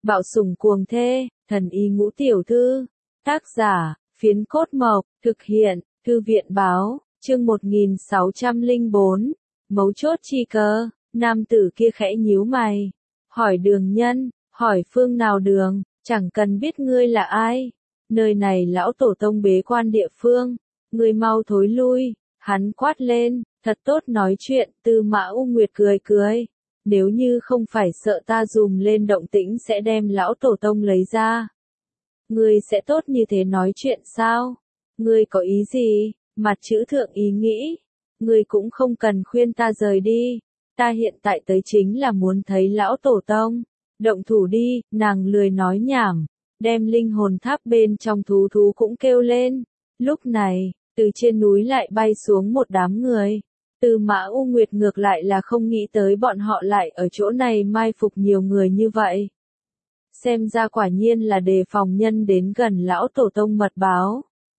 Bạo sủng cuồng thê, thần y ngũ tiểu thư. Tác giả, Phiến Cốt Mộc, thực hiện, Thư viện báo, chương 1604. Mấu chốt chi cơ, nam tử kia khẽ nhíu mày. Hỏi đường nhân, hỏi phương nào đường, chẳng cần biết ngươi là ai. Nơi này lão tổ tông bế quan địa phương, ngươi mau thối lui, hắn quát lên, thật tốt nói chuyện, Tư Mã U Nguyệt cười cười. Nếu như không phải sợ ta dùm lên động tĩnh sẽ đem lão tổ tông lấy ra. Ngươi sẽ tốt như thế nói chuyện sao? Ngươi có ý gì? Mặt chữ thượng ý nghĩ. Ngươi cũng không cần khuyên ta rời đi. Ta hiện tại tới chính là muốn thấy lão tổ tông. Động thủ đi, nàng lười nói nhảm. Đem linh hồn tháp bên trong thú thú cũng kêu lên. Lúc này, từ trên núi lại bay xuống một đám người. Tư Mã U Nguyệt ngược lại là không nghĩ tới bọn họ lại ở chỗ này mai phục nhiều người như vậy. Xem ra quả nhiên là đề phòng nhân đến gần lão tổ tông mật báo.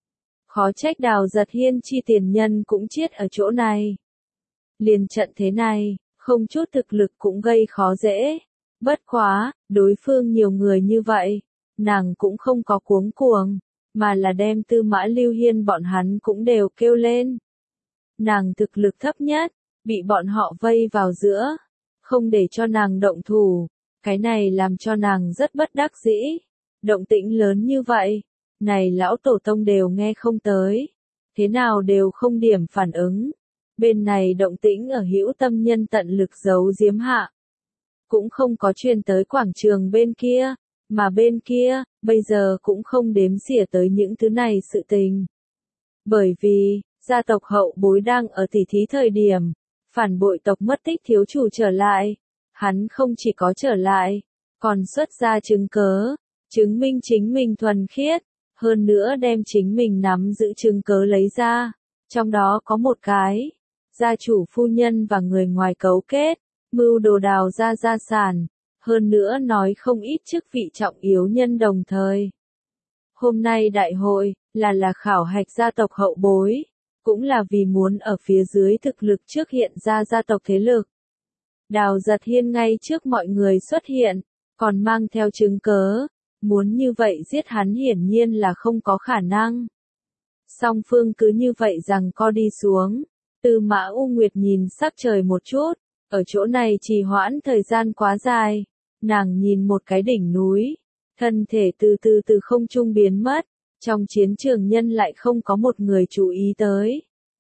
Khó trách Đào Giật Hiên chi tiền nhân cũng chết ở chỗ này. Liền trận thế này, không chút thực lực cũng gây khó dễ. Bất quá, đối phương nhiều người như vậy, nàng cũng không có cuống cuồng, mà là đem Tư Mã Lưu Hiên bọn hắn cũng đều kêu lên. Nàng thực lực thấp nhất, bị bọn họ vây vào giữa, không để cho nàng động thủ, cái này làm cho nàng rất bất đắc dĩ. Động tĩnh lớn như vậy, này lão tổ tông đều nghe không tới, thế nào đều không điểm phản ứng. Bên này động tĩnh ở hữu tâm nhân tận lực giấu giếm hạ, cũng không có truyền tới quảng trường bên kia, mà bên kia, bây giờ cũng không đếm xỉa tới những thứ này sự tình. Bởi vì, gia tộc hậu bối đang ở tỉ thí thời điểm, phản bội tộc mất tích thiếu chủ trở lại. Hắn không chỉ có trở lại, còn xuất ra chứng cớ, chứng minh chính mình thuần khiết, hơn nữa đem chính mình nắm giữ chứng cớ lấy ra. Trong đó có một cái, gia chủ phu nhân và người ngoài cấu kết, mưu đồ đào ra gia sản, hơn nữa nói không ít chức vị trọng yếu nhân đồng thời. Hôm nay đại hội, là khảo hạch gia tộc hậu bối, cũng là vì muốn ở phía dưới thực lực trước hiện ra gia tộc thế lực. Đào Giật Hiên ngay trước mọi người xuất hiện, còn mang theo chứng cớ, muốn như vậy giết hắn hiển nhiên là không có khả năng. Song phương cứ như vậy rằng co đi xuống, Tư Mã U Nguyệt nhìn sắc trời một chút, ở chỗ này trì hoãn thời gian quá dài, nàng nhìn một cái đỉnh núi, thân thể từ từ không trung biến mất, trong chiến trường nhân lại không có một người chú ý tới.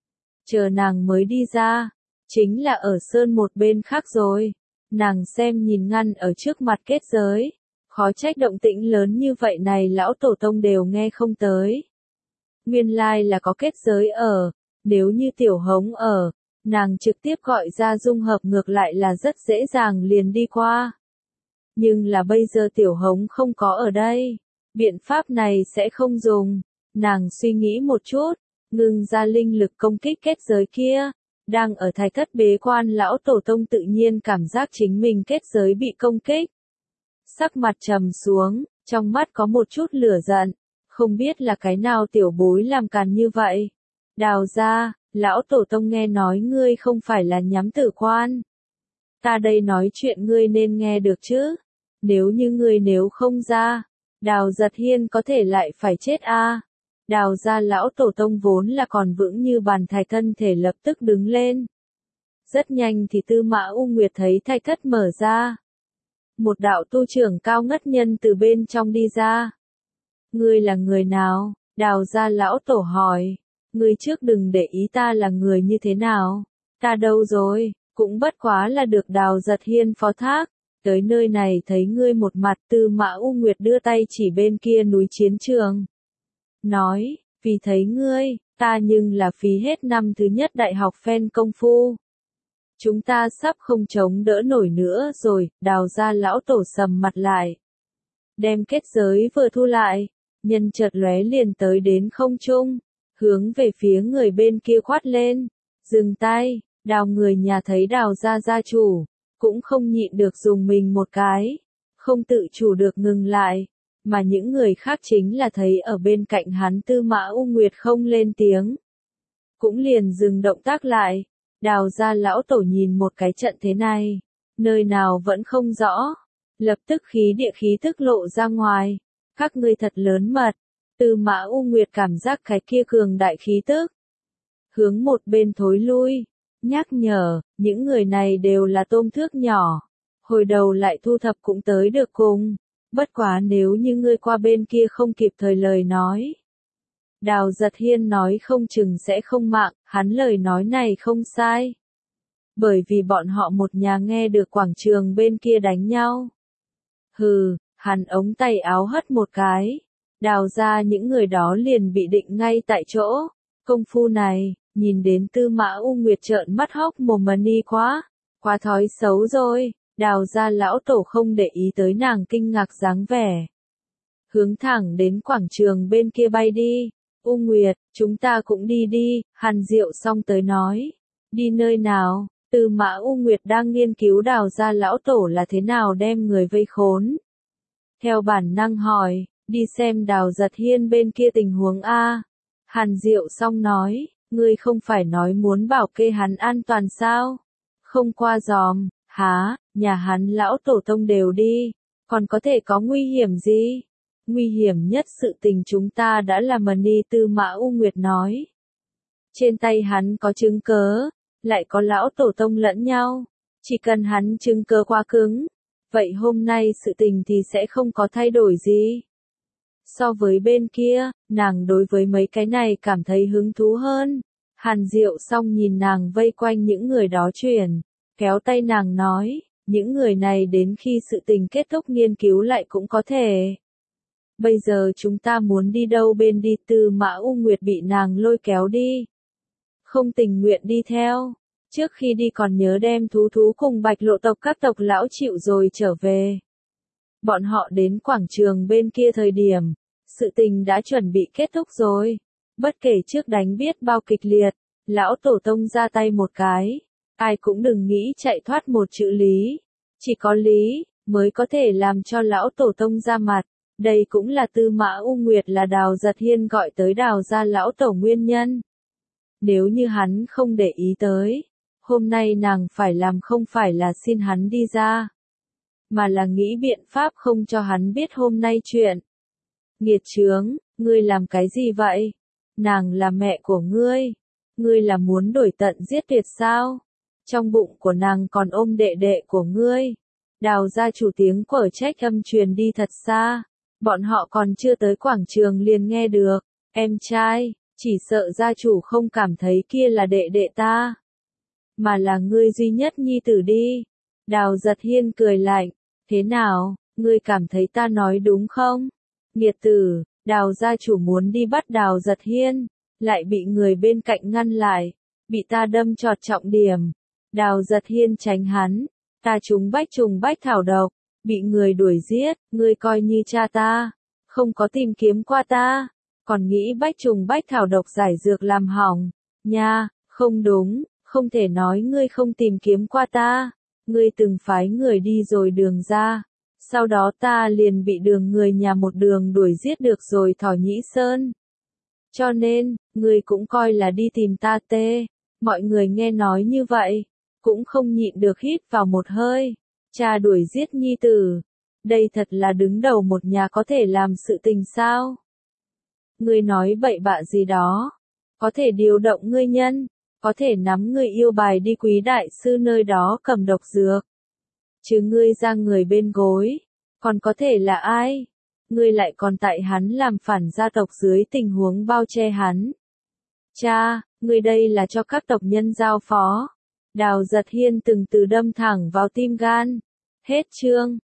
Chờ nàng mới đi ra, chính là ở sơn một bên khác rồi. Nàng xem nhìn ngăn ở trước mặt kết giới, khó trách động tĩnh lớn như vậy này lão tổ tông đều nghe không tới. Nguyên lai là có kết giới ở, nếu như Tiểu Hống ở, nàng trực tiếp gọi ra dung hợp ngược lại là rất dễ dàng liền đi qua. Nhưng là bây giờ Tiểu Hống không có ở đây, biện pháp này sẽ không dùng. Nàng suy nghĩ một chút, ngưng ra linh lực công kích kết giới kia. Đang ở thạch thất bế quan lão tổ tông tự nhiên cảm giác chính mình kết giới bị công kích. Sắc mặt trầm xuống, trong mắt có một chút lửa giận, không biết là cái nào tiểu bối làm càn như vậy. Đào ra, lão tổ tông nghe nói ngươi không phải là nhắm tử quan. Ta đây nói chuyện ngươi nên nghe được chứ. Nếu như ngươi nếu không ra, Đào Giật Hiên có thể lại phải chết a. Đào ra lão tổ tông vốn là còn vững như bàn thạch, thân thể lập tức đứng lên. Rất nhanh thì Tư Mã U Nguyệt thấy thạch thất mở ra. Một đạo tu trưởng cao ngất nhân từ bên trong đi ra. Ngươi là người nào? Đào ra lão tổ hỏi. Ngươi trước đừng để ý ta là người như thế nào. Ta đâu rồi, cũng bất quá là được Đào Giật Hiên phó thác. Tới nơi này thấy ngươi một mặt. Tư Mã U Nguyệt đưa tay chỉ bên kia núi chiến trường. Nói, vì thấy ngươi, ta nhưng là phí hết năm thứ nhất đại học phen công phu. Chúng ta sắp không chống đỡ nổi nữa rồi. Đào ra lão tổ sầm mặt lại. Đem kết giới vừa thu lại, nhân chợt lóe liền tới đến không trung, hướng về phía người bên kia quát lên. Dừng tay. Đào người nhà thấy Đào ra gia chủ, cũng không nhịn được dùng mình một cái, không tự chủ được ngừng lại. Mà những người khác chính là thấy ở bên cạnh hắn Tư Mã U Nguyệt không lên tiếng, cũng liền dừng động tác lại. Đào ra lão tổ nhìn một cái trận thế này, nơi nào vẫn không rõ, Lập tức khí địa khí tức lộ ra ngoài. Các ngươi thật lớn mật. Tư Mã U Nguyệt cảm giác cái kia cường đại khí tức. Hướng một bên thối lui. Nhắc nhở, những người này đều là tôm thước nhỏ. Hồi đầu lại thu thập cũng tới được cùng. Bất quá nếu như ngươi qua bên kia không kịp thời lời nói. Đào Giật Hiên nói không chừng sẽ không mạng, hắn lời nói này không sai. Bởi vì bọn họ một nhà nghe được quảng trường bên kia đánh nhau. Hừ, hắn ống tay áo hất một cái. Đào ra những người đó liền bị định ngay tại chỗ. Công phu này, nhìn đến Tư Mã U Nguyệt trợn mắt hốc mồm đi quá. Quá thói xấu rồi, đào ra lão tổ không để ý tới nàng kinh ngạc dáng vẻ. Hướng thẳng đến quảng trường bên kia bay đi. U Nguyệt, chúng ta cũng đi đi, Hàn Diệu xong tới nói. Đi nơi nào? Tư Mã U Nguyệt đang nghiên cứu đào ra lão tổ là thế nào đem người vây khốn. Theo bản năng hỏi, đi xem Đào Giật Hiên bên kia tình huống A. Hàn Diệu xong nói, ngươi không phải nói muốn bảo kê hắn an toàn sao? Không qua giòm, há, nhà hắn lão tổ tông đều đi, còn có thể có nguy hiểm gì? Nguy hiểm nhất sự tình chúng ta đã làm đi. Tư Mã U Nguyệt nói. Trên tay hắn có chứng cớ, lại có lão tổ tông lẫn nhau, chỉ cần hắn chứng cớ quá cứng, vậy hôm nay sự tình thì sẽ không có thay đổi gì. So với bên kia, nàng đối với mấy cái này cảm thấy hứng thú hơn. Hàn Diệu xong nhìn nàng vây quanh những người đó chuyển, kéo tay nàng nói, những người này đến khi sự tình kết thúc nghiên cứu lại cũng có thể. Bây giờ chúng ta muốn đi đâu bên đi? Tư Mã U Nguyệt bị nàng lôi kéo đi. Không tình nguyện đi theo. Trước khi đi còn nhớ đem thú thú cùng Bạch Lộ tộc các tộc lão chịu rồi trở về. Bọn họ đến quảng trường bên kia thời điểm, sự tình đã chuẩn bị kết thúc rồi. Bất kể trước đánh biết bao kịch liệt, lão tổ tông ra tay một cái, ai cũng đừng nghĩ chạy thoát một chữ lý. Chỉ có lý, mới có thể làm cho lão tổ tông ra mặt. Đây cũng là Tư Mã U Nguyệt là Đào Giật Hiên gọi tới đào ra lão tổ nguyên nhân. Nếu như hắn không để ý tới, hôm nay nàng phải làm không phải là xin hắn đi ra, mà là nghĩ biện pháp không cho hắn biết hôm nay chuyện. Nghiệt chướng, ngươi làm cái gì vậy? Nàng là mẹ của ngươi là muốn đổi tận giết tuyệt sao? Trong bụng của nàng còn ôm đệ đệ của ngươi. Đào gia chủ tiếng quở trách âm truyền đi thật xa, bọn họ còn chưa tới quảng trường liền nghe được, em trai, chỉ sợ gia chủ không cảm thấy kia là đệ đệ ta, mà là ngươi duy nhất nhi tử đi. Đào Giật Hiên cười lạnh, thế nào, ngươi cảm thấy ta nói đúng không? Nghiệt tử, Đào gia chủ muốn đi bắt Đào Giật Hiên, lại bị người bên cạnh ngăn lại, bị ta đâm chọt trọng điểm. Đào Giật Hiên tránh hắn, ta trúng bách thảo độc, bị người đuổi giết, ngươi coi như cha ta, không có tìm kiếm qua ta, còn nghĩ bách thảo độc giải dược làm hỏng, nha, không đúng, không thể nói ngươi không tìm kiếm qua ta, ngươi từng phái người đi rồi đường ra, sau đó ta liền bị đường người nhà một đường đuổi giết được rồi Thỏ Nhĩ Sơn. Cho nên, ngươi cũng coi là đi tìm ta tê. Mọi người nghe nói như vậy, cũng không nhịn được hít vào một hơi. Cha đuổi giết nhi tử, đây thật là đứng đầu một nhà có thể làm sự tình sao? Ngươi nói bậy bạ gì đó, có thể điều động ngươi nhân, có thể nắm ngươi yêu bài đi Quý đại sư nơi đó cầm độc dược. Chứ ngươi ra người bên gối, còn có thể là ai? Ngươi lại còn tại hắn làm phản gia tộc dưới tình huống bao che hắn. Cha, ngươi đây là cho các tộc nhân giao phó. Đào Giật Hiên từng từ đâm thẳng vào tim gan. Hết chương.